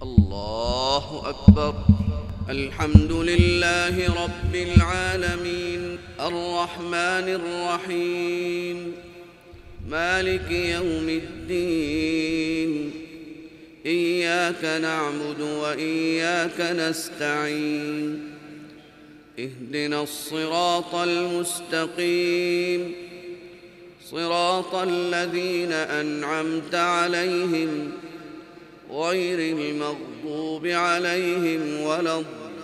الله أكبر. الحمد لله رب العالمين الرحمن الرحيم مالك يوم الدين. إياك نعبد وإياك نستعين. اهدنا الصراط المستقيم صراط الذين أنعمت عليهم غير المغضوب عليهم ولا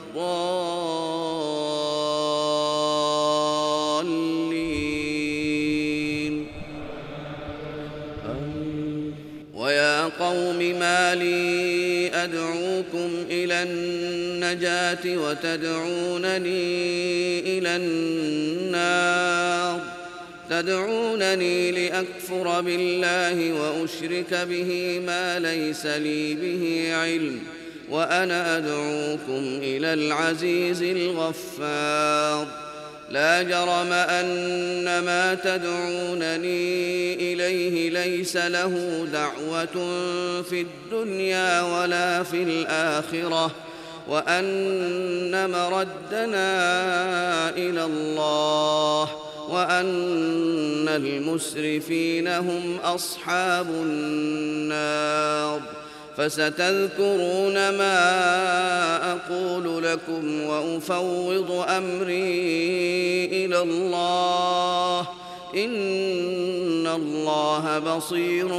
الضالين. ويا قوم ما لي أدعوكم إلى النجاة وتدعونني إلى النار؟ تدعونني لأكفر بالله وأشرك به ما ليس لي به علم، وأنا أدعوكم إلى العزيز الغفار. لا جرم أن ما تدعونني إليه ليس له دعوة في الدنيا ولا في الآخرة، وأن مردنا إلى الله، وأن المسرفين هم أصحاب النار. فستذكرون ما أقول لكم وأفوض أمري إلى الله، إن الله بصير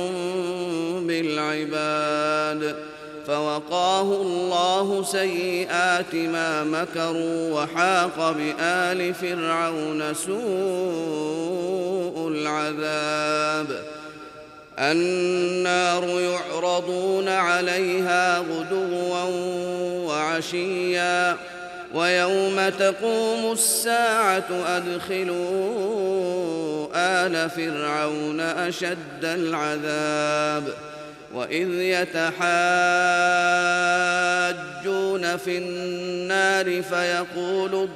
بالعباد. فوقاه الله سيئات ما مكروا، وحاق بآل فرعون سوء العذاب. النار يعرضون عليها غدوا وعشيا، ويوم تقوم الساعة أدخلوا آل فرعون أشد العذاب. وإذ يتحاجون في النار فيقول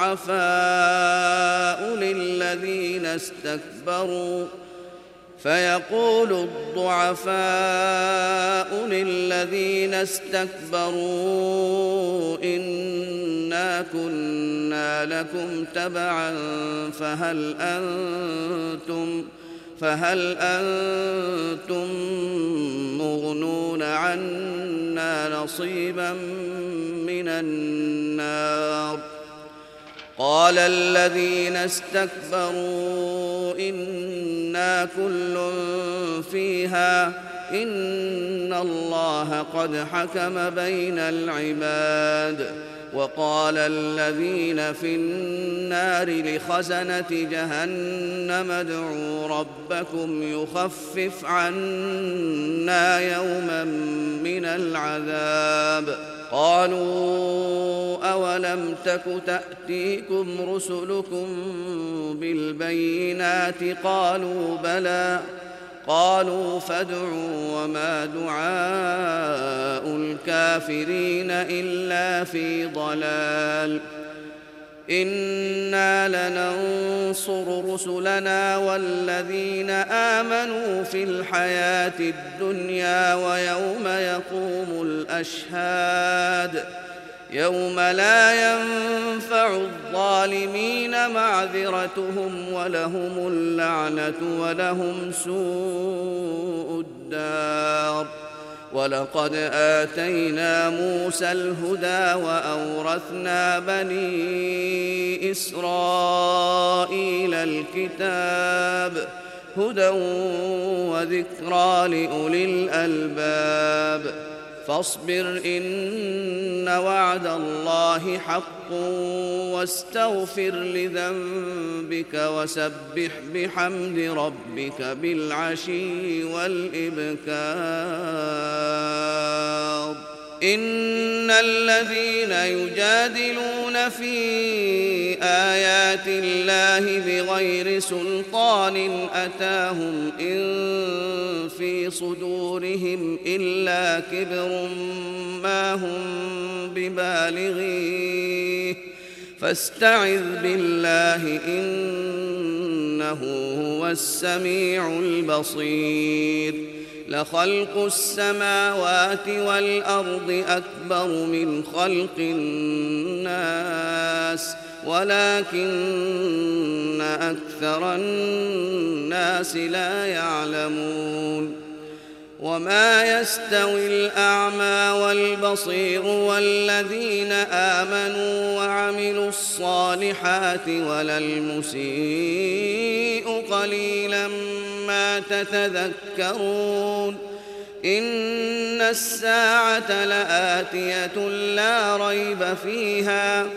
الضعفاء للذين استكبروا إنا كنا لكم تبعا فهل أنتم مغنون عنا نصيبا من النار؟ قال الذين استكبروا إنا كل فيها إن الله قد حكم بين العباد. وقال الذين في النار لخزنة جهنم ادعوا ربكم يخفف عنا يوما من العذاب. قالوا أولم تك تأتيكم رسلكم بالبينات؟ قالوا بلى. قالوا فادعوا وما دعاء الكافرين إلا في ضلال. إنا لننصر رسلنا والذين آمنوا في الحياة الدنيا ويوم يقوم الأشهاد، يوم لا ينفع الظالمين معذرتهم ولهم اللعنة ولهم سوء الدار. ولقد آتينا موسى الهدى وأورثنا بني إسرائيل الكتاب هدى وذكرى لأولي الألباب. فاصبر إن وعد الله حق واستغفر لذنبك وسبح بحمد ربك بالعشي والإبكار. إن الذين يجادلون في آيات الله بغير سلطان أتاهم إن في صدورهم إلا كبر ما هم ببالغيه فاستعذ بالله إنه هو السميع البصير. لخلق السماوات والأرض أكبر من خلق الناس ولكن أكثر الناس لا يعلمون وما يستوي الأعمى والبصير والذين آمنوا وعملوا الصالحات ولا المسيء قليلا ما تتذكرون إن الساعة لآتية لا ريب فيها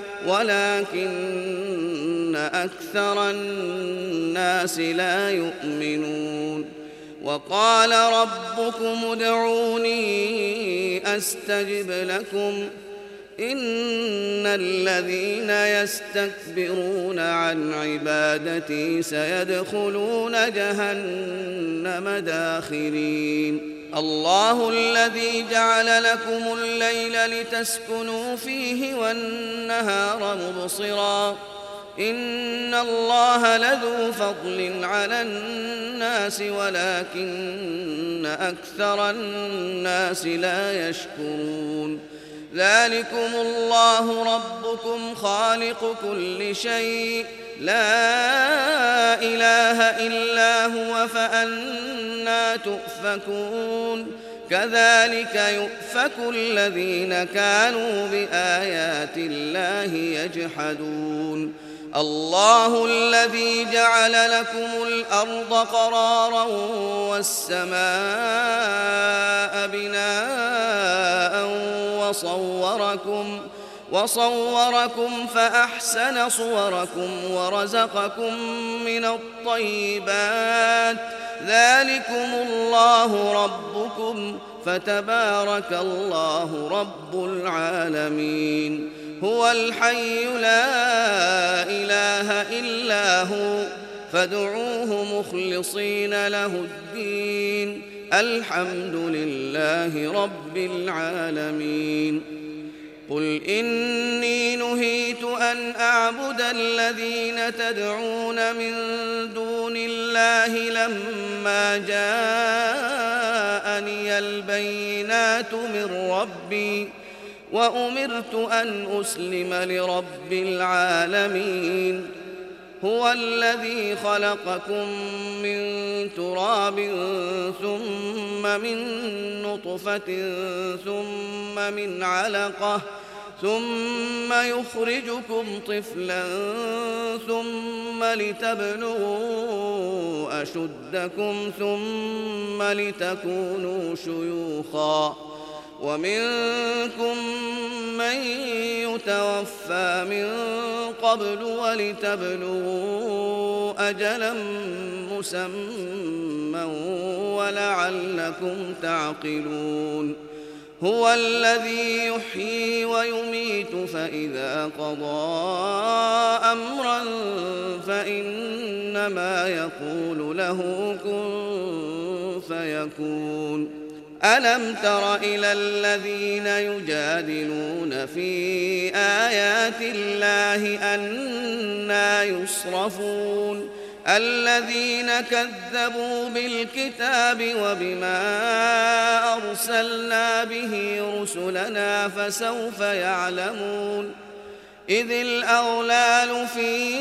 ولكن أكثر الناس لا يؤمنون وقال ربكم ادعوني أستجب لكم إن الذين يستكبرون عن عبادتي سيدخلون جهنم داخرين الله الذي جعل لكم الليل لتسكنوا فيه والنهار مبصرا إن الله لذو فضل على الناس ولكن أكثر الناس لا يشكرون ذلكم الله ربكم خالق كل شيء لا إله إلا هو فأنى تؤفكون كذلك يؤفك الذين كانوا بآيات الله يجحدون الله الذي جعل لكم الأرض قرارا والسماء بناء وصوركم فأحسن صوركم ورزقكم من الطيبات ذلكم الله ربكم فتبارك الله رب العالمين هو الحي لا إله إلا هو فادعوه مخلصين له الدين الحمد لله رب العالمين قل إني نهيت أن أعبد الذين تدعون من دون الله لما جاءني البينات من ربي وأمرت أن أسلم لرب العالمين هو الذي خلقكم من تراب ثم من نطفة ثم من علقة ثم يخرجكم طفلا ثم لتبلغوا أشدكم ثم لتكونوا شيوخا ومنكم من يتوفى من قبل ولتبلغوا أجلا مسمى ولعلكم تعقلون هو الذي يحيي ويميت فإذا قضى أمرا فإنما يقول له كن فيكون ألم تر إلى الذين يجادلون في آيات الله أنى يصرفون الذين كذبوا بالكتاب وبما أرسلنا به رسلنا فسوف يعلمون إذ الأغلال في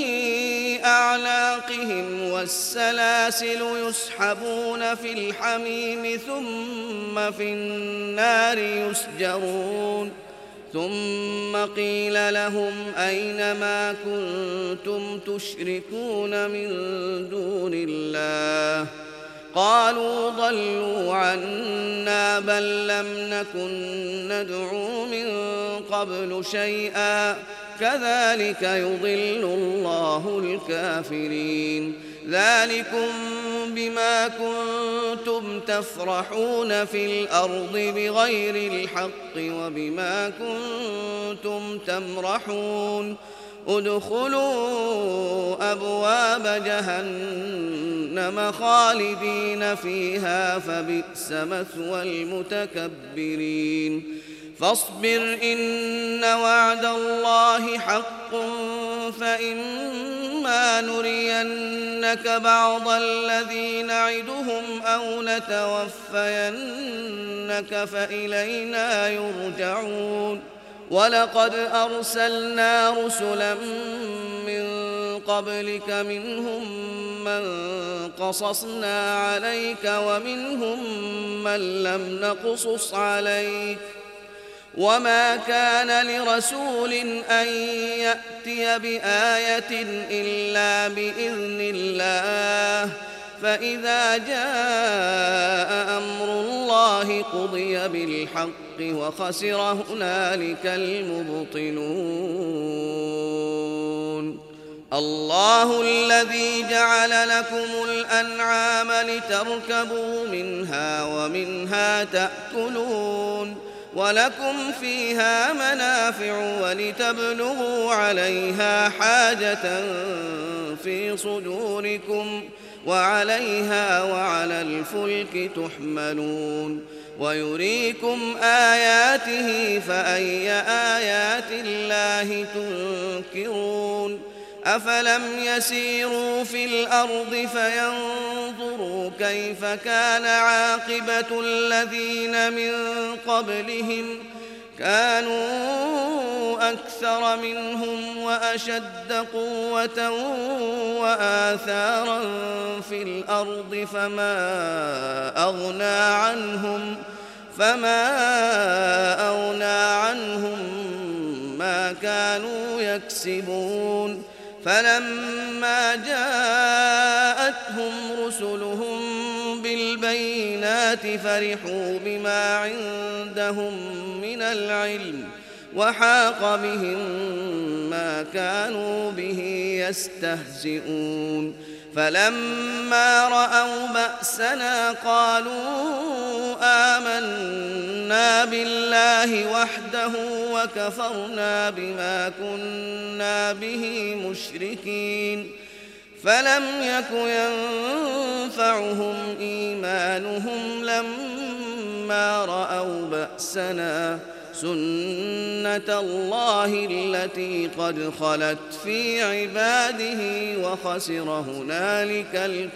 أعناقهم والسلاسل يسحبون في الحميم ثم في النار يسجرون ثم قيل لهم أين ما كنتم تشركون من دون الله قالوا ضلوا عنا بل لم نكن ندعو من قبل شيئا كذلك يضل الله الكافرين ذلكم بما كنتم تفرحون في الأرض بغير الحق وبما كنتم تمرحون ادخلوا أبواب جهنم خالدين فيها فبئس مثوى المتكبرين فاصبر إن وعد الله حق فإما نرينك بعض الذي نعدهم أو نتوفينك فإلينا يرجعون ولقد أرسلنا رسلا من قبلك منهم من قصصنا عليك ومنهم من لم نقصص عليك وما كان لرسول أن يأتي بآية إلا بإذن الله فإذا جاء أمر الله قضي بالحق وخسر هنالك المبطلون الله الذي جعل لكم الأنعام لتركبوا منها ومنها تأكلون ولكم فيها منافع ولتبلغوا عليها حاجة في صدوركم وعليها وعلى الفلك تحملون ويريكم آياته فأي آيات الله تنكرون أفلم يسيروا في الأرض فينظروا كيف كان عاقبة الذين من قبلهم كانوا أكثر منهم وأشد قوة وآثارا في الأرض فما أغنى عنهم ما كانوا يكسبون فلما جاءتهم رسلهم بالبينات فرحوا بما عندهم من العلم وحاق بهم ما كانوا به يستهزئون فلما رأوا بأسنا قالوا آمنا بالله وحده وكفرنا بما كنا به مشركين فلم يك ينفعهم إيمانهم لما رأوا بأسنا سنة الله التي قد خلت في عباده وخسر هنالك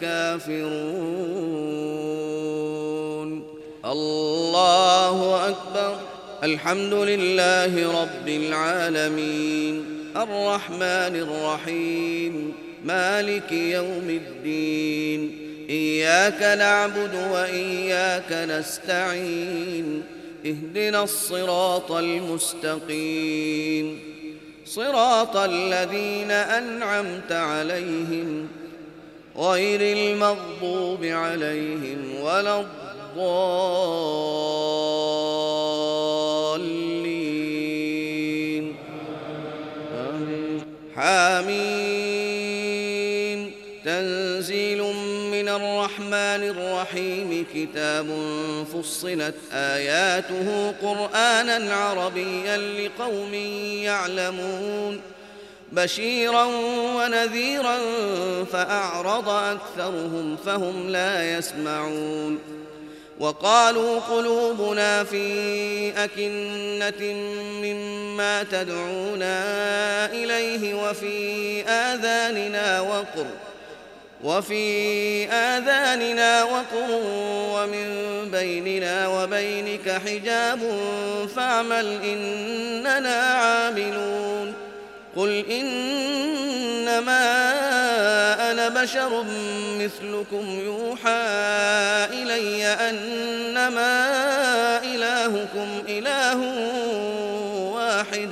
الكافرون الله أكبر الحمد لله رب العالمين الرحمن الرحيم مالك يوم الدين إياك نعبد وإياك نستعين اهدنا الصراط المستقيم صراط الذين أنعمت عليهم غير المغضوب عليهم ولا الضالين حامين تنزيل من الرحمن الرحيم كتاب فصلت آياته قرآنا عربيا لقوم يعلمون بشيرا ونذيرا فأعرض أكثرهم فهم لا يسمعون وقالوا قلوبنا في أكنة مما تدعونا إليه وفي آذاننا وقر ومن بيننا وبينك حجاب فاعمل إننا عاملون قل إنما أنا بشر مثلكم يوحى إلي أنما إلهكم إله واحد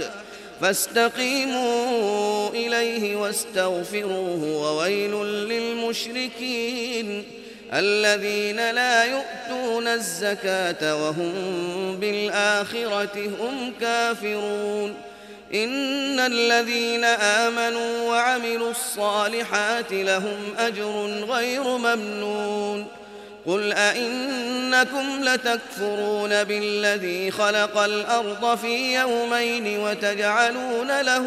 فاستقيموا إليه واستغفروه وويل للمشركين الذين لا يؤتون الزكاة وهم بالآخرة هم كافرون إن الذين آمنوا وعملوا الصالحات لهم أجر غير ممنون قل أئنكم لتكفرون بالذي خلق الأرض في يومين وتجعلون له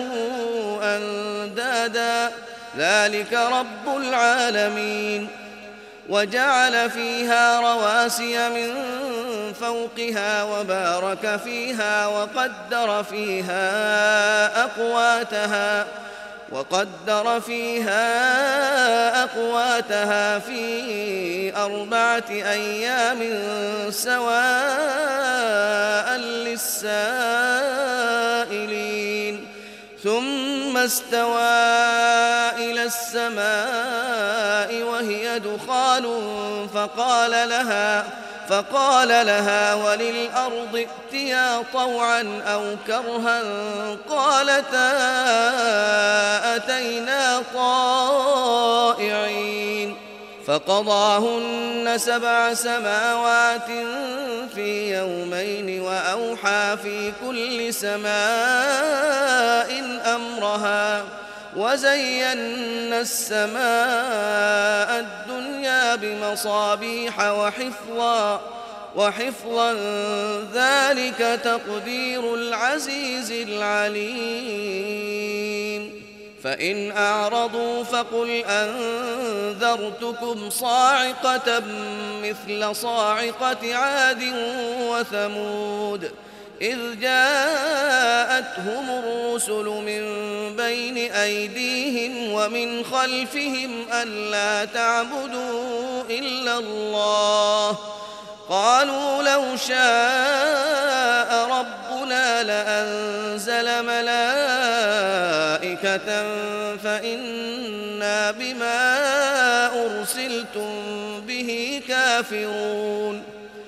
أندادا ذلك رب العالمين وجعل فيها رواسي من فوقها وبارك فيها وقدر فيها أقواتها وقدر فيها أقواتها في 4 أيام سواء للسائلين ثم استوى إلى السماء وهي دخان فقال لها وللأرض ائتيا طوعا أو كرها قالتا أتينا طائعين فقضاهن 7 سماوات في يومين وأوحى في كل سماء أمرها وزينا السماء الدنيا بمصابيح وحفظا ذلك تقدير العزيز العليم فإن أعرضوا فقل أنذرتكم صاعقة مثل صاعقة عاد وثمود إذ جاءتهم الرسل من بين أيديهم ومن خلفهم ألا تعبدوا إلا الله قالوا لو شاء ربنا لأنزل ملائكة فإنا بما أرسلتم به كافرون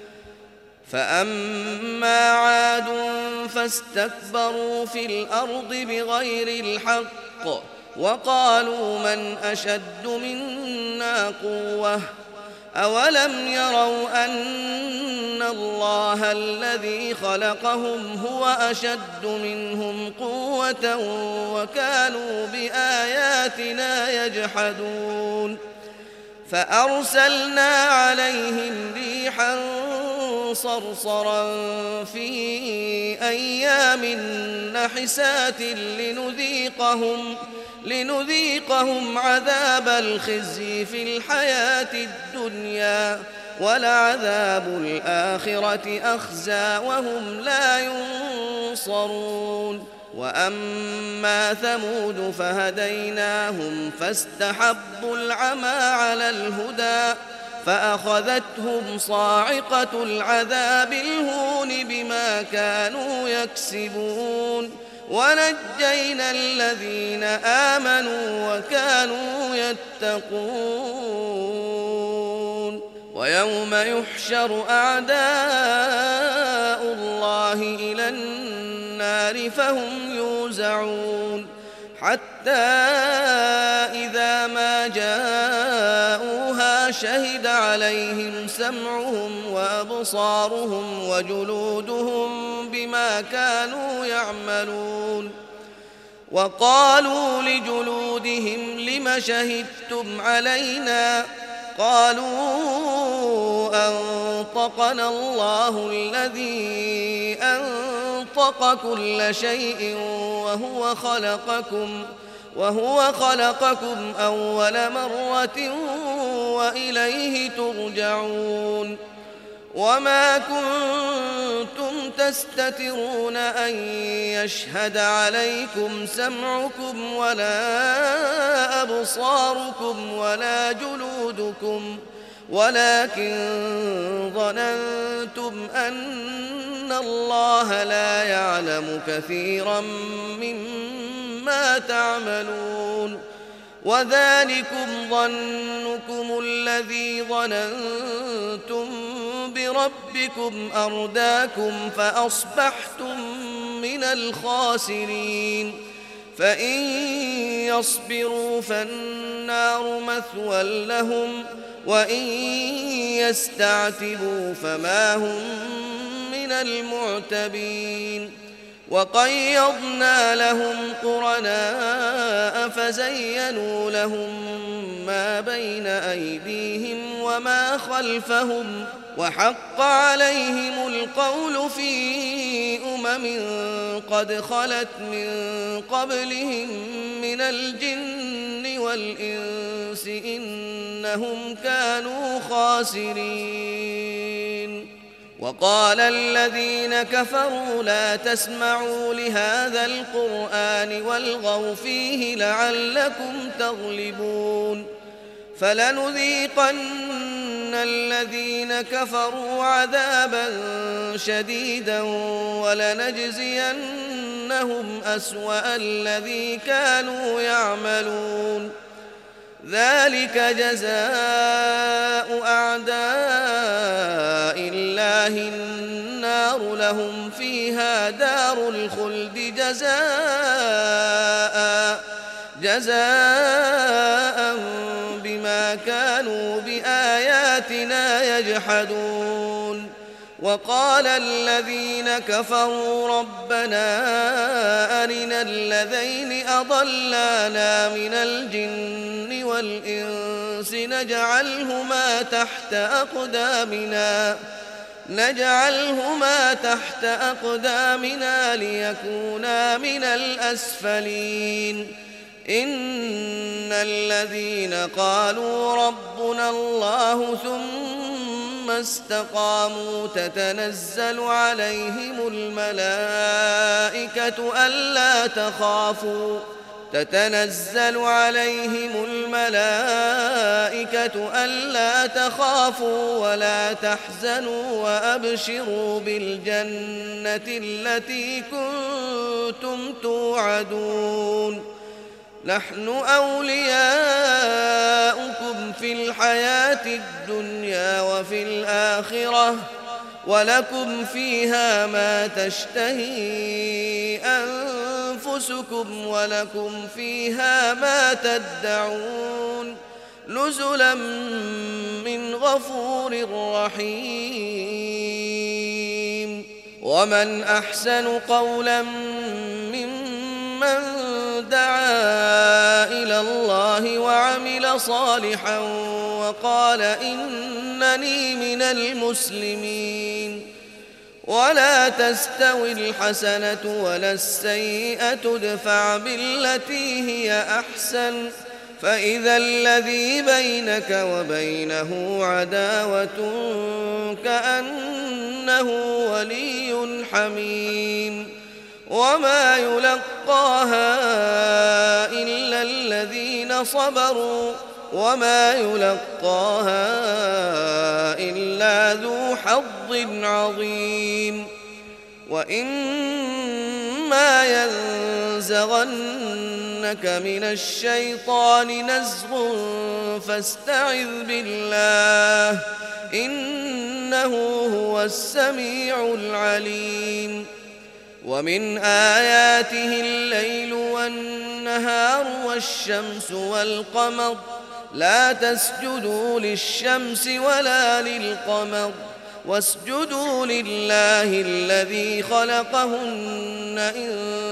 فأما عاد فاستكبروا في الأرض بغير الحق وقالوا من أشد منا قوة أولم يروا أن الله الذي خلقهم هو أشد منهم قوة وكانوا بآياتنا يجحدون فأرسلنا عليهم ريحا صرصرا في أيام نحسات لنذيقهم عذاب الخزي في الحياة الدنيا ولعذاب الآخرة أخزى وهم لا ينصرون وأما ثمود فهديناهم فاستحبوا العمى على الهدى فأخذتهم صاعقة العذاب الهون بما كانوا يكسبون ونجينا الذين آمنوا وكانوا يتقون ويوم يحشر أعداء الله إلى النار فهم يوزعون حتى إذا ما جاءوها شهد عليهم سمعهم وأبصارهم وجلودهم بما كانوا يعملون وقالوا لجلودهم لم شهدتم علينا قالوا أنطقنا الله الذي أنطق كل شيء وهو خلقكم أول مرة وإليه ترجعون وما كنتم تستترون أن يشهد عليكم سمعكم ولا أبصاركم ولا جلودكم ولكن ظننتم أن الله لا يعلم كثيرا مما تعملون وذلكم ظنكم الذي ظننتم بربكم أرداكم فأصبحتم من الخاسرين فإن يصبروا فالنار مثوى لهم وإن يستعتبوا فما هم من المعتبين وقيضنا لهم قرناء فزينوا لهم ما بين أيديهم وما خلفهم وحق عليهم القول في قد خلت من قبلهم من الجن والإنس إنهم كانوا خاسرين وقال الذين كفروا لا تسمعوا لهذا القرآن والغوا فيه لعلكم تغلبون فلنذيقن الذين كفروا عذابا شديدا ولنجزينهم أسوأ الذي كانوا يعملون ذلك جزاء أعداء الله النار لهم فيها دار الخلد جزاء بما كانوا بآياتنا يجحدون وقال الذين كفروا ربنا أرنا الذين أضلانا من الجن والإنس نجعلهما تحت أقدامنا ليكونا من الأسفلين إن الذين قالوا ربنا الله ثم استقاموا تتنزل عليهم الملائكة ألا تخافوا ولا تحزنوا وأبشروا بالجنة التي كنتم توعدون نحن أولياؤكم في الحياة الدنيا وفي الآخرة ولكم فيها ما تشتهي أنفسكم ولكم فيها ما تدعون نزلا من غفور رحيم ومن أحسن قولا ممن دعا إلى الله وعمل صالحا وقال إنني من المسلمين ولا تستوي الحسنة ولا السيئة ادفع بالتي هي أحسن فإذا الذي بينك وبينه عداوة كأنه ولي حميم وما يلقاها إلا الذين صبروا وما يلقاها إلا ذو حظ عظيم وإما ينزغنك من الشيطان نزغ فاستعذ بالله إنه هو السميع العليم ومن آياته الليل والنهار والشمس والقمر لا تسجدوا للشمس ولا للقمر واسجدوا لله الذي خلقهن إن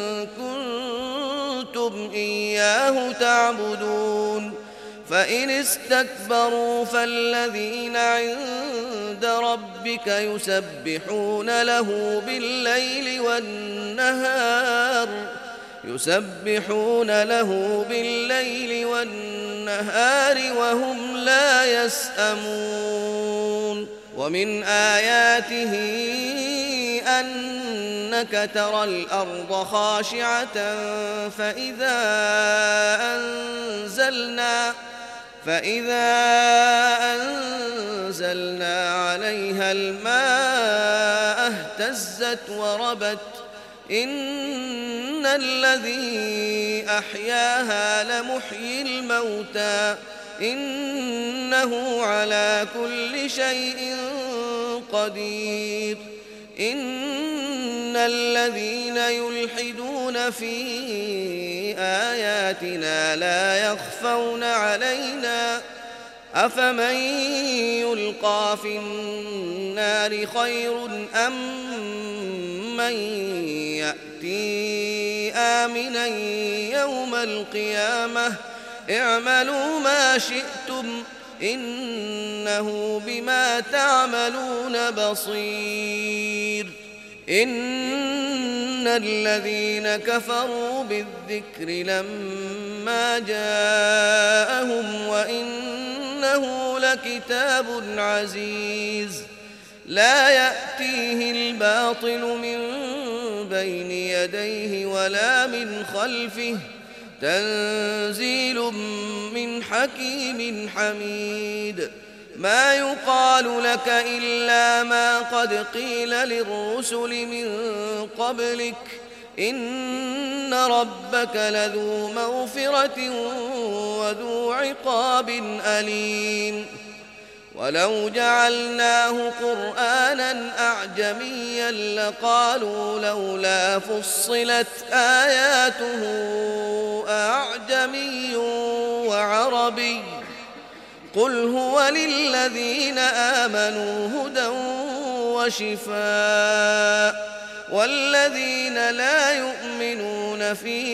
كنتم إياه تعبدون فإن استكبروا فالذين عند ربك يسبحون له بالليل والنهار وهم لا يسأمون ومن آياته أنك ترى الأرض خاشعة فإذا أنزلنا عليها الماء اهتزت وربت إن الذي أحياها لمحيي الموتى إنه على كل شيء قدير إن الذين يلحدون في آياتنا لا يخفون علينا أفمن يلقى في النار خير أم من يأتي آمنا يوم القيامة اعملوا ما شئتم إنه بما تعملون بصير إن الذين كفروا بالذكر لما جاءهم وإنه لكتاب عزيز لا يأتيه الباطل من بين يديه ولا من خلفه تنزيل من حكيم حميد ما يقال لك إلا ما قد قيل للرسل من قبلك إن ربك لذو مغفرة وذو عقاب أليم ولو جعلناه قرآنا أعجميا لقالوا لولا فصلت آياته أعجمي وعربي قل هو للذين آمنوا هدى وشفاء والذين لا يؤمنون في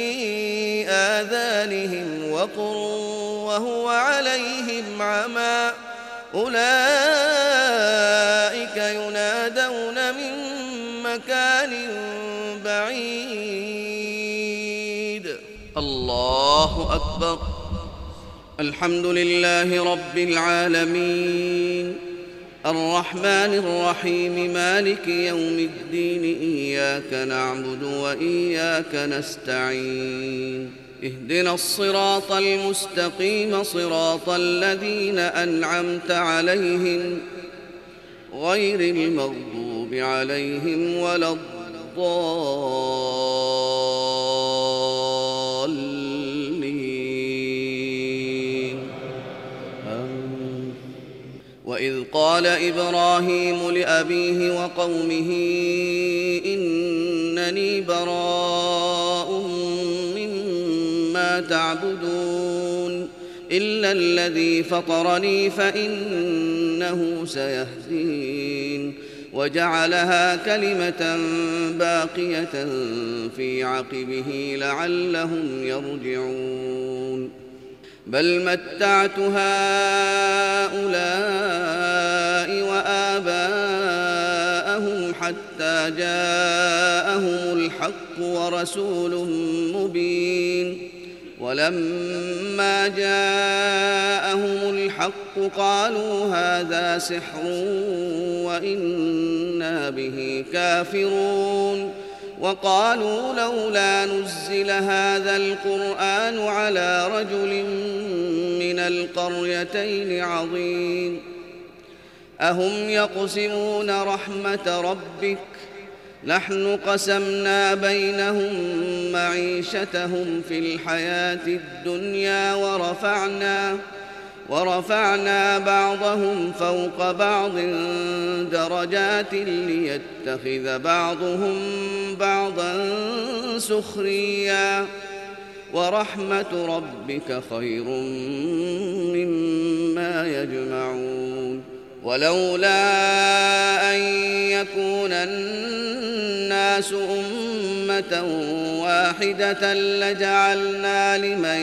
آذانهم وقر وهو عليهم عمى أولئك ينادون من مكان بعيد. الله أكبر. الحمد لله رب العالمين الرحمن الرحيم مالك يوم الدين إياك نعبد وإياك نستعين اهدنا الصراط المستقيم صراط الذين أنعمت عليهم غير المغضوب عليهم ولا الضالين وإذ قال إبراهيم لأبيه وقومه إنني براء مما تعبدون إلا الذي فطرني فإنه سيهدين وجعلها كلمة باقية في عقبه لعلهم يرجعون بل متعت هؤلاء وآباءهم حتى جاءهم الحق ورسول مبين ولما جاءهم الحق قالوا هذا سحر وإنا به كافرون وقالوا لولا نزل هذا القرآن على رجل من القريتين عظيم أهم يقسمون رحمة ربك نحن قسمنا بينهم معيشتهم في الحياة الدنيا ورفعنا بعضهم فوق بعض درجات ليتخذ بعضهم بعضا سخريا ورحمة ربك خير مما يجمعون ولولا أن يكون الناس أمة واحدة لجعلنا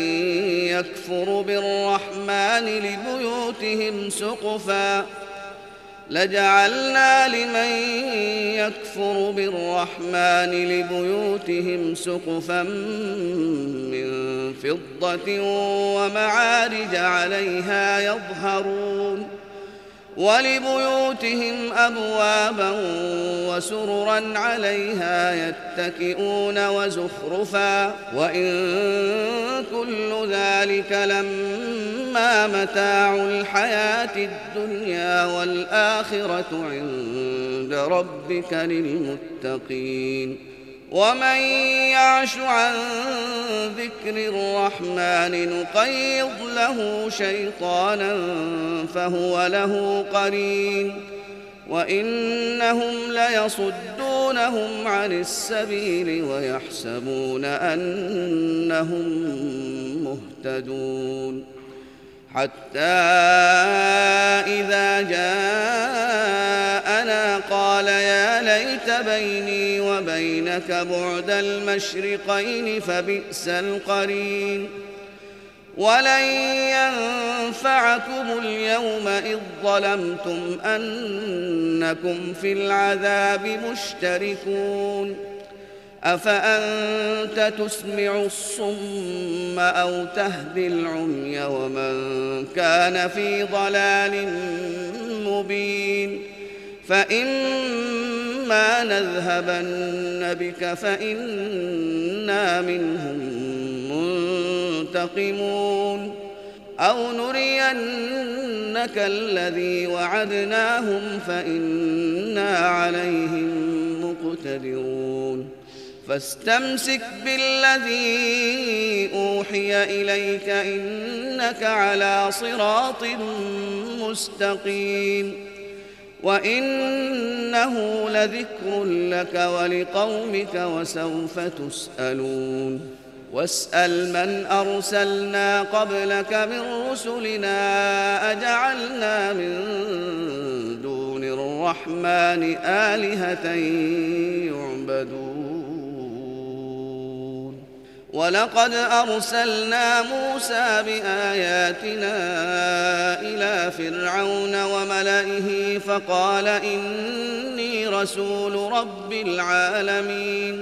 لمن يكفر بالرحمن لبيوتهم سقفا من فضة ومعارج عليها يظهرون ولبيوتهم أبوابا وسررا عليها يتكئون وزخرفا وإن كل ذلك لما متاع الحياة الدنيا والآخرة عند ربك للمتقين ومن يعش عن ذكر الرحمن نقيض له شيطانا فهو له قرين وإنهم ليصدونهم عن السبيل ويحسبون أنهم مهتدون حتى إذا جاءنا قال يا ليت بيني وبينك بعد المشرقين فبئس القرين ولن ينفعكم اليوم إذ ظلمتم أنكم في العذاب مشتركون أفأنت تسمع الصم أو تهدي العمي ومن كان في ضلال مبين فإما نذهبن بك فإنا منهم منتقمون أو نرينك الذي وعدناهم فإنا عليهم مقتدرون فاستمسك بالذي أوحي إليك إنك على صراط مستقيم وإنه لذكر لك ولقومك وسوف تسألون واسأل من أرسلنا قبلك من رسلنا أجعلنا من دون الرحمن آلهة يعبدون ولقد أرسلنا موسى بآياتنا إلى فرعون وملئه فقال إني رسول رب العالمين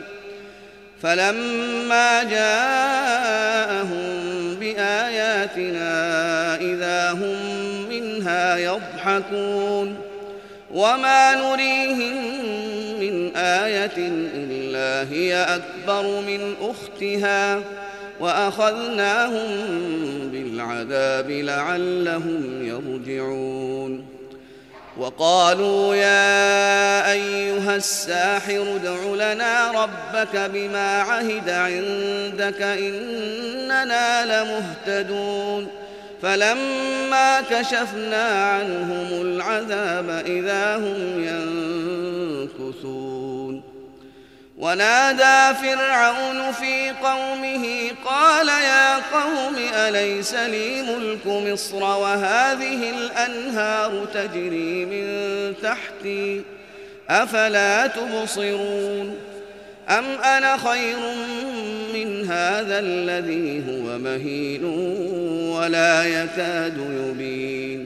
فلما جاءهم بآياتنا إذا هم منها يضحكون وما نريهم من آية إلا هي أكبر من أختها وأخذناهم بالعذاب لعلهم يرجعون وقالوا يا أيها الساحر ادع لنا ربك بما عهد عندك إننا لمهتدون فلما كشفنا عنهم العذاب إذا هم ينكثون ونادى فرعون في قومه قال يا قوم أليس لي ملك مصر وهذه الأنهار تجري من تحتي أفلا تبصرون أم أنا خير من هذا الذي هو مهين ولا يكاد يبين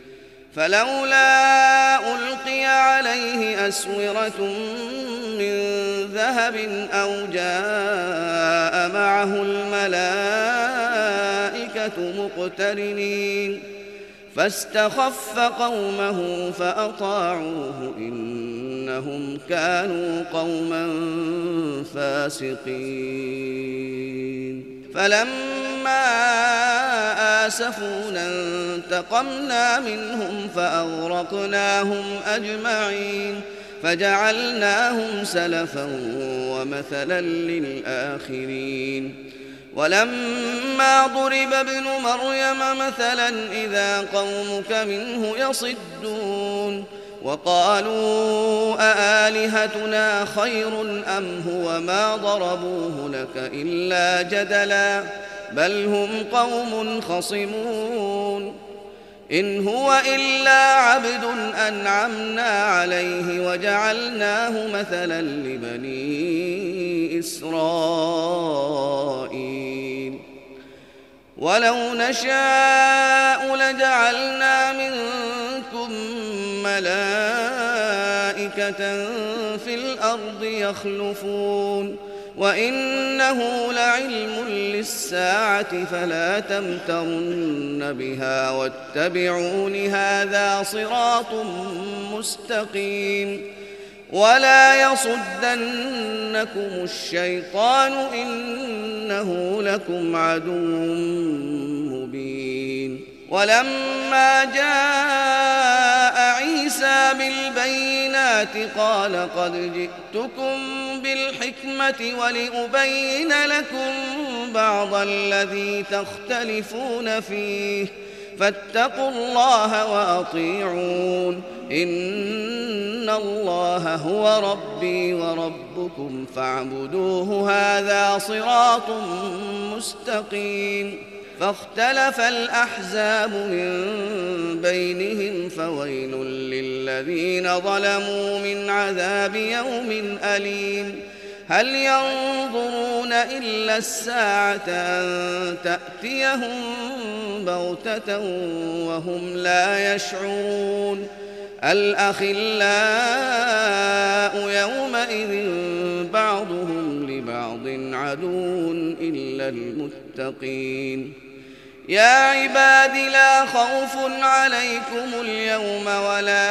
فلولا ألقي عليه أسورة من ذهب أو جاء معه الملائكة مقترنين فاستخف قومه فأطاعوه إنهم كانوا قوما فاسقين فلما آسفونا انتقمنا منهم فأغرقناهم أجمعين فجعلناهم سلفا ومثلا للآخرين ولما ضرب ابن مريم مثلا إذا قومك منه يصدون وقالوا أآلهتنا خير أم هو ما ضربوه لك إلا جدلا بل هم قوم خصمون إن هو إلا عبد أنعمنا عليه وجعلناه مثلا لبني إسرائيل ولو نشاء لجعلنا منكم ملائكة في الأرض يخلفون وإنه لعلم للساعة فلا تمترن بها واتبعون هذا صراط مستقيم ولا يصدنكم الشيطان إنه لكم عدو مبين ولما جاء عيسى بالبينات قال قد جئتكم بالحكمة ولأبين لكم بعض الذي تختلفون فيه فاتقوا الله وأطيعون إن الله هو ربي وربكم فاعبدوه هذا صراط مستقيم فاختلف الأحزاب من بينهم فويل للذين ظلموا من عذاب يوم أليم هل ينظرون إلا الساعة أن تأتيهم بغتة وهم لا يشعرون الأخلاء يومئذ بعضهم لبعض عدو إلا المتقين يا عباد لا خوف عليكم اليوم ولا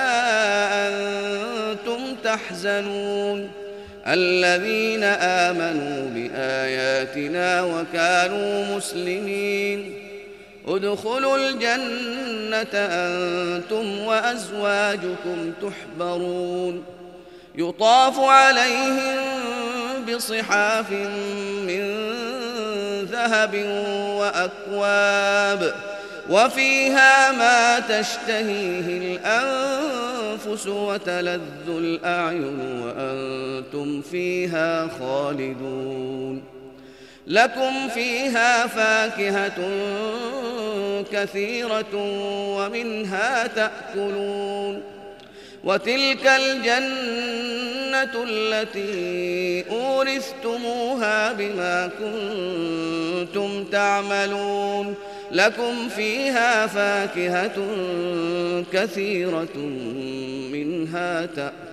أنتم تحزنون الذين آمنوا بآياتنا وكانوا مسلمين ادخلوا الجنة أنتم وأزواجكم تحبرون يطاف عليهم بصحاف من ذهب وأكواب وفيها ما تشتهيه الأنفس وتلذ الأعين وأنتم فيها خالدون لكم فيها فاكهة كثيرة ومنها تأكلون وتلك الجنة التي أورثتموها بما كنتم تعملون لكم فيها فاكهة كثيرة منها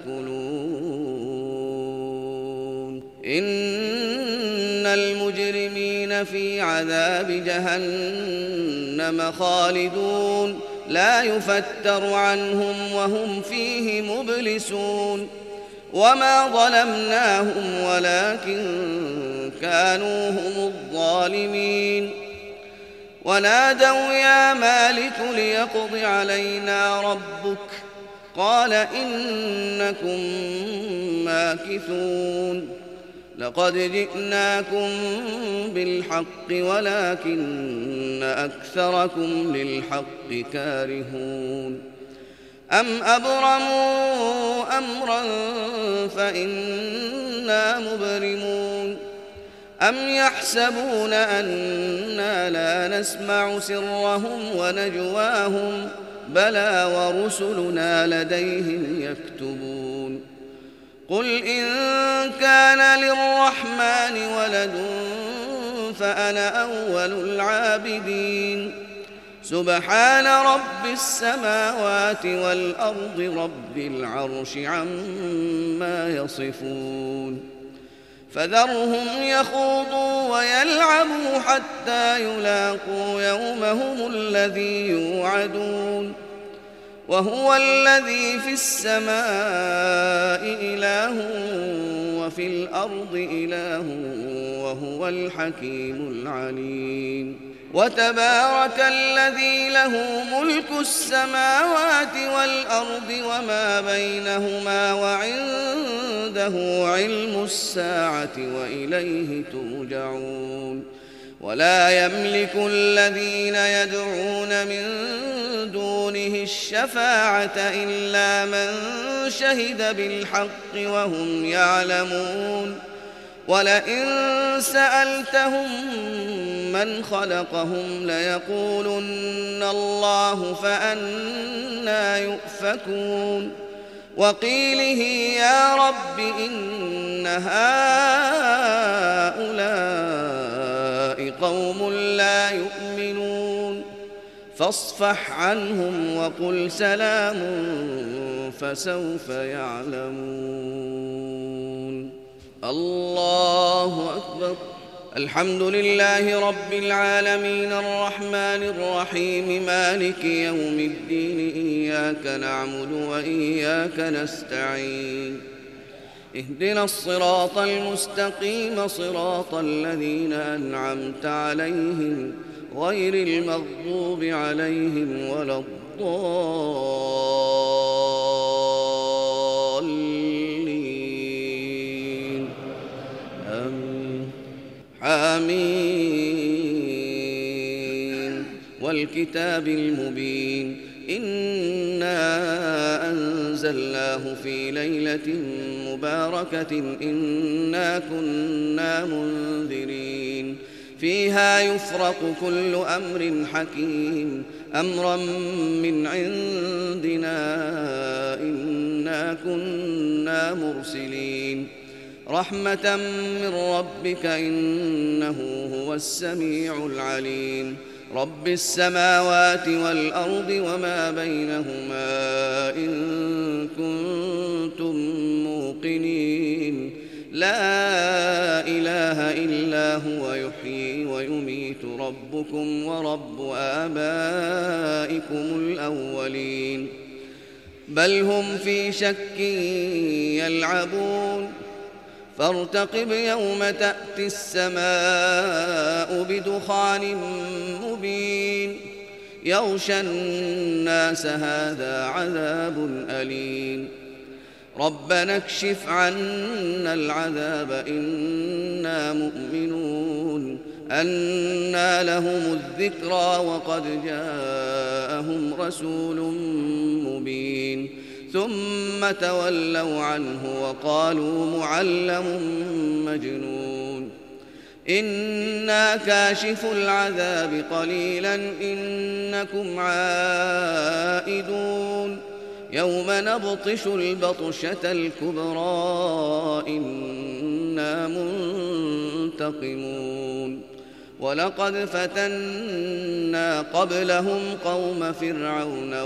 تأكلون إن المجرمين في عذاب جهنم خالدون لا يفتر عنهم وهم فيه مبلسون وما ظلمناهم ولكن كانوا هم الظالمين ونادوا يا مالك ليقض علينا ربك قال إنكم ماكثون لقد جئناكم بالحق ولكن أكثركم للحق كارهون أم أبرموا أمرا فإنا مبرمون أم يحسبون أنا لا نسمع سرهم ونجواهم بلى ورسلنا لديهم يكتبون قل إن كان للرحمن ولد فأنا أول العابدين سبحان رب السماوات والأرض رب العرش عما يصفون فذرهم يخوضوا ويلعبوا حتى يلاقوا يومهم الذي يوعدون وهو الذي في السماء إله وفي الأرض إله وهو الحكيم العليم وتبارك الذي له ملك السماوات والأرض وما بينهما وعنده علم الساعة وإليه ترجعون ولا يملك الذين يدعون من دونه الشفاعة إلا من شهد بالحق وهم يعلمون ولئن سألتهم من خلقهم ليقولن الله فأنى يؤفكون وقيله يا رب إن هؤلاء قوم لا يؤمنون فاصفح عنهم وقل سلام فسوف يعلمون الله أكبر الحمد لله رب العالمين الرحمن الرحيم مالك يوم الدين إياك نعبد وإياك نستعين اهدنا الصراط المستقيم صراط الذين أنعمت عليهم غير المغضوب عليهم ولا الضالين آمين والكتاب المبين إنا أنزلناه في ليلة مباركة إنا كنا منذرين فيها يفرق كل أمر حكيم أمرا من عندنا إنا كنا مرسلين رحمة من ربك إنه هو السميع العليم رب السماوات والأرض وما بينهما إن كنتم موقنين لا إله إلا هو يحيي ويميت ربكم ورب آبائكم الأولين بل هم في شك يلعبون فارتقب يوم تأتي السماء بدخان مبين يغشى الناس هذا عذاب أليم ربنا اكشف عنا العذاب إنا مؤمنون أنى لهم الذكرى وقد جاءهم رسول مبين ثم تولوا عنه وقالوا معلم مجنون إنا كاشف العذاب قليلا إنكم عائدون يوم نبطش البطشة الكبرى إنا منتقمون ولقد فتنا قبلهم قوم فرعون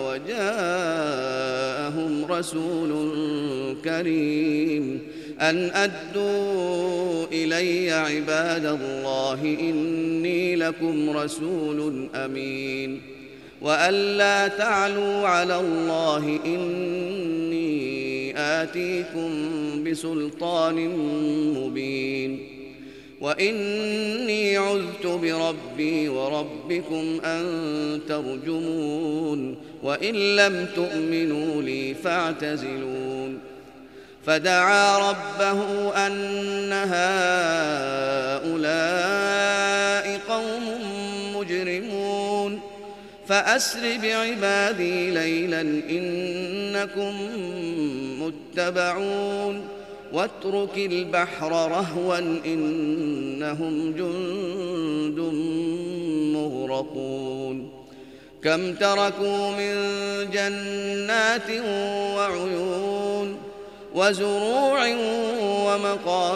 وجاءهم رسول كريم أن أدوا إلي عباد الله إني لكم رسول أمين وأن لا تعلوا على الله إني آتيكم بسلطان مبين وإني عذت بربي وربكم أن ترجمون وإن لم تؤمنوا لي فاعتزلون فدعا ربه أن هؤلاء قوم مجرمون فأسر بعبادي ليلا إنكم متبعون واترك البحر رهوا إنهم جند مغرقون كم تركوا من جنات وعيون وزروع ومقام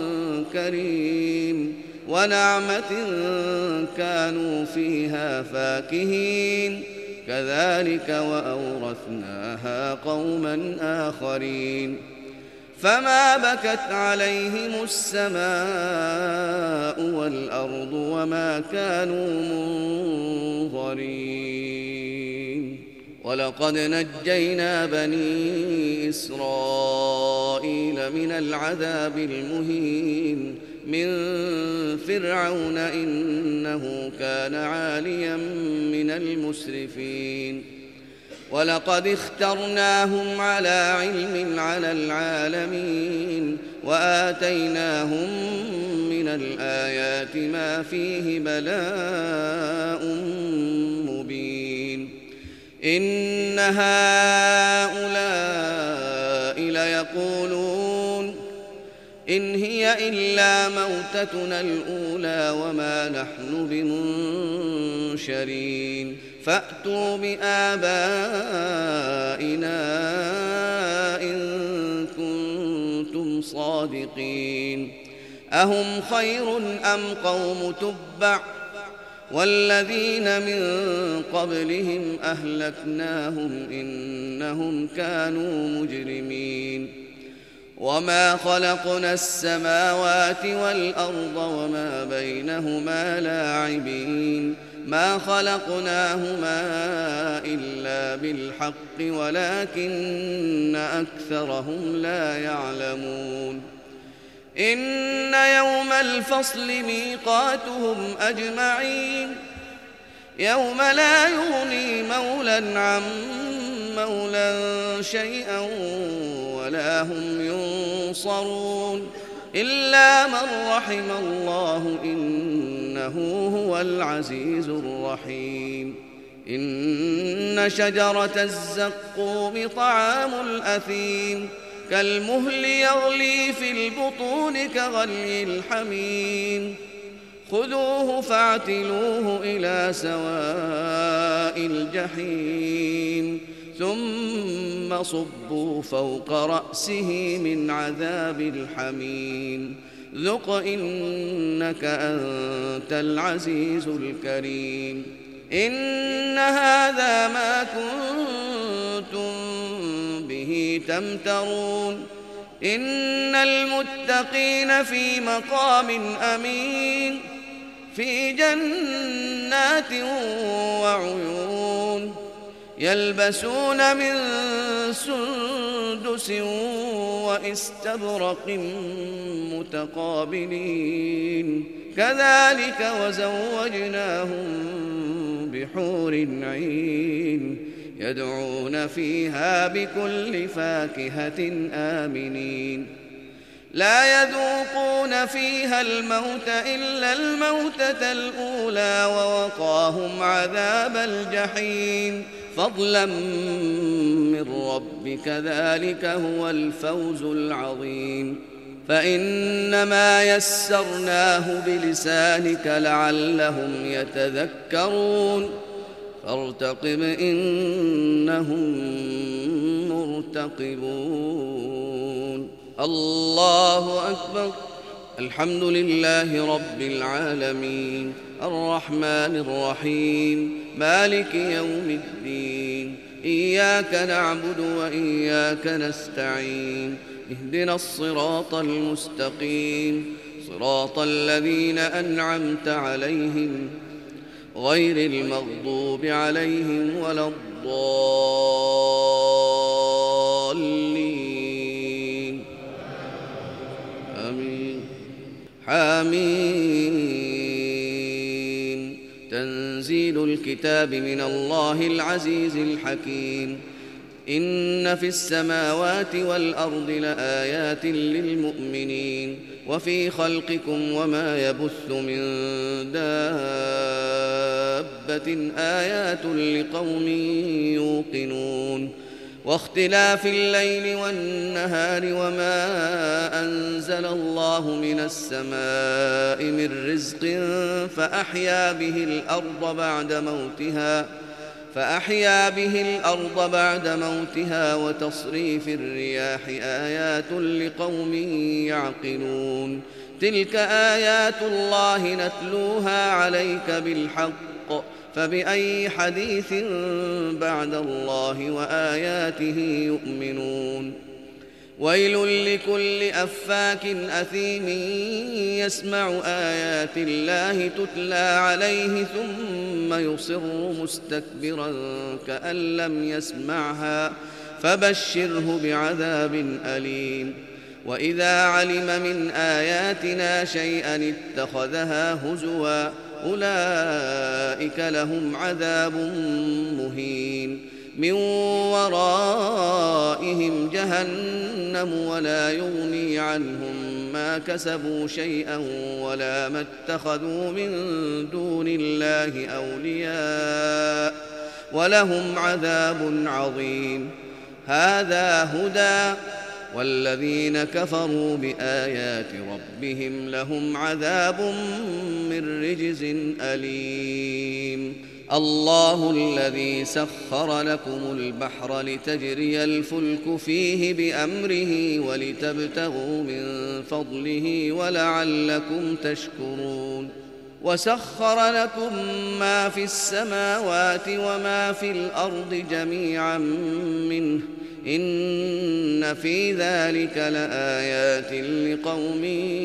كريم ونعمة كانوا فيها فاكهين كذلك وأورثناها قوما آخرين فما بكت عليهم السماء والأرض وما كانوا منظرين ولقد نجينا بني إسرائيل من العذاب المهين من فرعون إنه كان عاليا من المسرفين ولقد اخترناهم على علم على العالمين وآتيناهم من الآيات ما فيه بلاء مبين إن هؤلاء ليقولون إن هي إلا موتتنا الأولى وما نحن بمنشرين فأتوا بآبائنا إن كنتم صادقين أهم خير أم قوم تبع والذين من قبلهم أهلكناهم إنهم كانوا مجرمين وما خلقنا السماوات والأرض وما بينهما لاعبين ما خلقناهما إلا بالحق ولكن أكثرهم لا يعلمون إن يوم الفصل ميقاتهم أجمعين يوم لا يغني مولى عن مولى شيئا ولا هم ينصرون إلا من رحم الله إنه هو العزيز الرحيم إن شجرة الزقوم طعام الأثيم كالمهل يغلي في البطون كغلي الحميم خذوه فاعتلوه إلى سواء الجحيم ثم صبوا فوق رأسه من عذاب الحميم ذق إنك أنت العزيز الكريم إن هذا ما كنتم به تمترون إن المتقين في مقام أمين في جنات وعيون يلبسون من سندس واستبرق متقابلين كذلك وزوجناهم بحور عين يدعون فيها بكل فاكهة آمنين لا يذوقون فيها الموت إلا الموتة الأولى ووقاهم عذاب الجحيم فضلا من ربك ذلك هو الفوز العظيم فإنما يسرناه بلسانك لعلهم يتذكرون فارتقب إنهم مرتقبون الله أكبر الحمد لله رب العالمين الرحمن الرحيم مالك يوم الدين إياك نعبد وإياك نستعين اهدنا الصراط المستقيم صراط الذين أنعمت عليهم غير المغضوب عليهم ولا الضالين آمين حميم تنزيل الكتاب من الله العزيز الحكيم إن في السماوات والأرض لآيات للمؤمنين وفي خلقكم وما يبث من دابة آيات لقوم يوقنون واختلاف الليل والنهار وما أنزل الله من السماء من رزق فأحيا به الأرض بعد موتها وتصريف الرياح آيات لقوم يعقلون تلك آيات الله نتلوها عليك بالحق فبأي حديث بعد الله وآياته يؤمنون ويل لكل أفاك أثيم يسمع آيات الله تتلى عليه ثم يصر مستكبرا كأن لم يسمعها فبشره بعذاب أليم وإذا علم من آياتنا شيئا اتخذها هزوا أولئك لهم عذاب مهين من ورائهم جهنم ولا يغني عنهم ما كسبوا شيئا ولا ما اتخذوا من دون الله أولياء ولهم عذاب عظيم هذا هدى والذين كفروا بآيات ربهم لهم عذاب من رجز أليم الله الذي سخر لكم البحر لتجري الفلك فيه بأمره ولتبتغوا من فضله ولعلكم تشكرون وسخر لكم ما في السماوات وما في الأرض جميعا منه إن في ذلك لآيات لقوم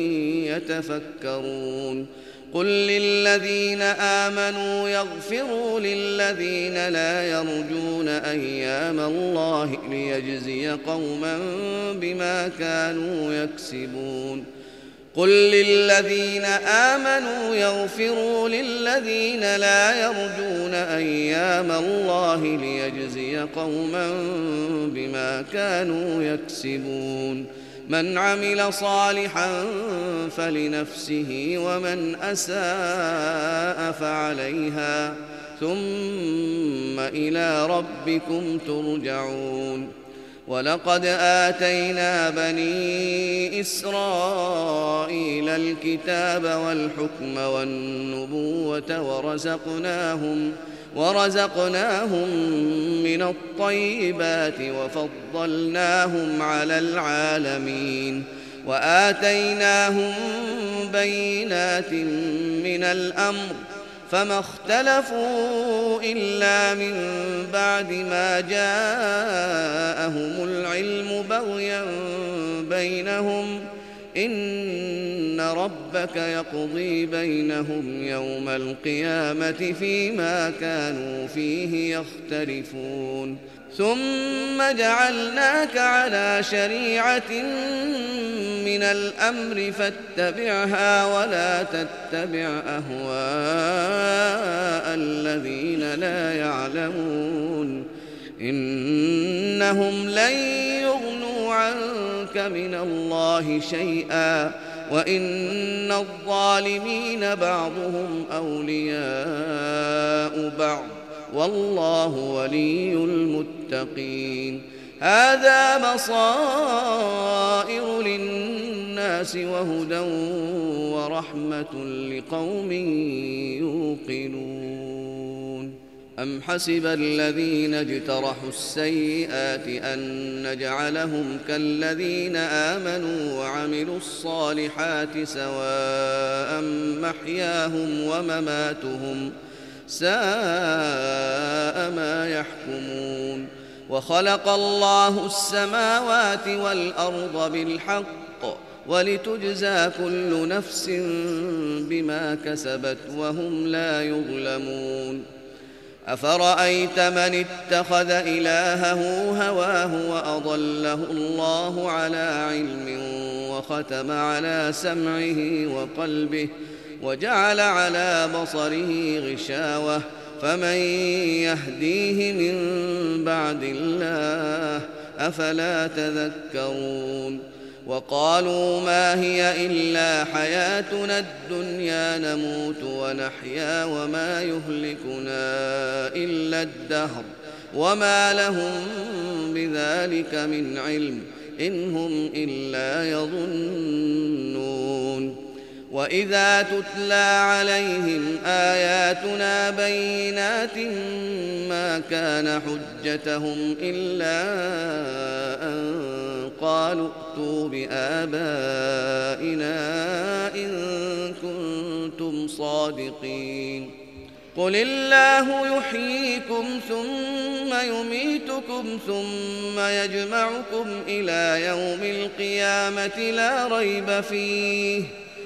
يتفكرون قل للذين آمنوا يغفروا للذين لا يرجون أيام الله ليجزي قوما بما كانوا يكسبون قل للذين آمنوا يغفروا للذين لا يرجون أيام الله ليجزي قوما بما كانوا يكسبون من عمل صالحا فلنفسه ومن أساء فعليها ثم إلى ربكم ترجعون ولقد آتينا بني إسرائيل الكتاب والحكم والنبوة ورزقناهم من الطيبات وفضلناهم على العالمين وآتيناهم بينات من الأمر فما اختلفوا إلا من بعد ما جاءهم العلم بغيا بينهم إن ربك يقضي بينهم يوم القيامة فيما كانوا فيه يختلفون ثم جعلناك على شريعة من الأمر فاتبعها ولا تتبع أهواء الذين لا يعلمون إنهم لن يغنوا عنك من الله شيئا وإن الظالمين بعضهم أولياء بعض والله ولي المتقين هذا بصائر للناس وهدى ورحمة لقوم يوقنون أم حسب الذين اجترحوا السيئات أن نجعلهم كالذين آمنوا وعملوا الصالحات سواء محياهم ومماتهم ساء ما يحكمون وخلق الله السماوات والأرض بالحق ولتجزى كل نفس بما كسبت وهم لا يظلمون أفرأيت من اتخذ إلهه هواه وأضله الله على علم وختم على سمعه وقلبه وجعل على بصره غشاوة فمن يهديه من بعد الله أفلا تذكرون وقالوا ما هي إلا حياتنا الدنيا نموت ونحيا وما يهلكنا إلا الدهر وما لهم بذلك من علم إن هم إلا يظنون وإذا تتلى عليهم آياتنا بينات ما كان حجتهم إلا أن قالوا ائتوا بآبائنا إن كنتم صادقين قل الله يحييكم ثم يميتكم ثم يجمعكم إلى يوم القيامة لا ريب فيه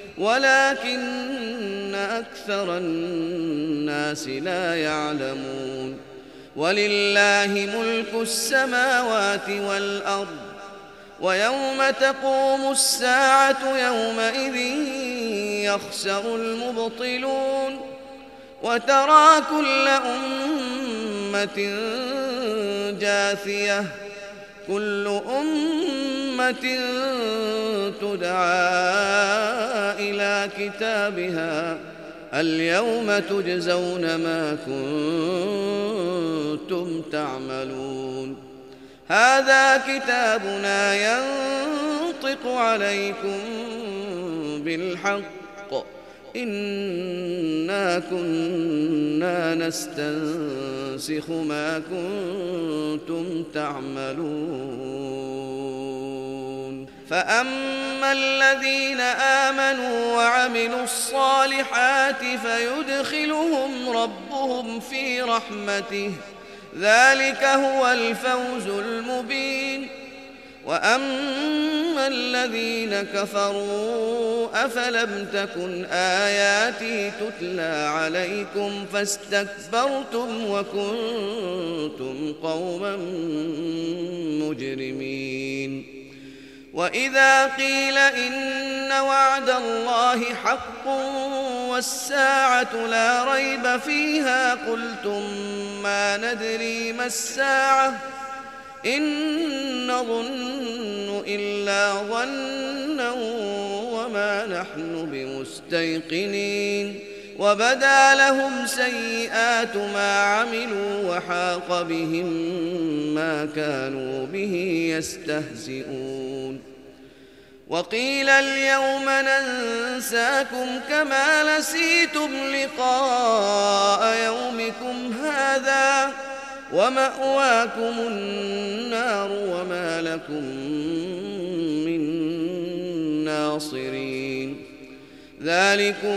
ولكن أكثر الناس لا يعلمون ولله ملك السماوات والأرض ويوم تقوم الساعة يومئذ يخسر المبطلون وترى كل أمة جاثية كل أمة تدعى إلى كتابها اليوم تجزون ما كنتم تعملون هذا كتابنا ينطق عليكم بالحق إنا كنا نستنسخ ما كنتم تعملون فأما الذين آمنوا وعملوا الصالحات فيدخلهم ربهم في رحمته ذلك هو الفوز المبين وأما الذين كفروا أفلم تكن آياتي تتلى عليكم فاستكبرتم وكنتم قوما مجرمين وإذا قيل إن وعد الله حق والساعة لا ريب فيها قلتم ما ندري ما الساعة إن نظن إلا ظنا وما نحن بمستيقنين وبدا لهم سيئات ما عملوا وحاق بهم ما كانوا به يستهزئون وقيل اليوم ننساكم كما نسيتم لقاء يومكم هذا ومأواكم النار وما لكم من ناصرين ذلكم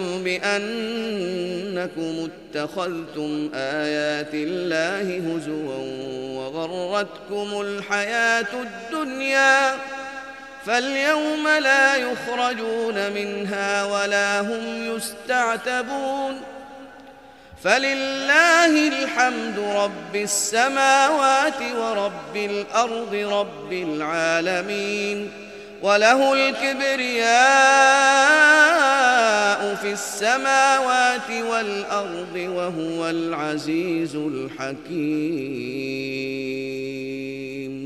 بأنكم اتخذتم آيات الله هزوا وغرتكم الحياة الدنيا فاليوم لا يخرجون منها ولا هم يستعتبون فلله الحمد رب السماوات ورب الأرض رب العالمين وله الكبرياء في السماوات والأرض وهو العزيز الحكيم.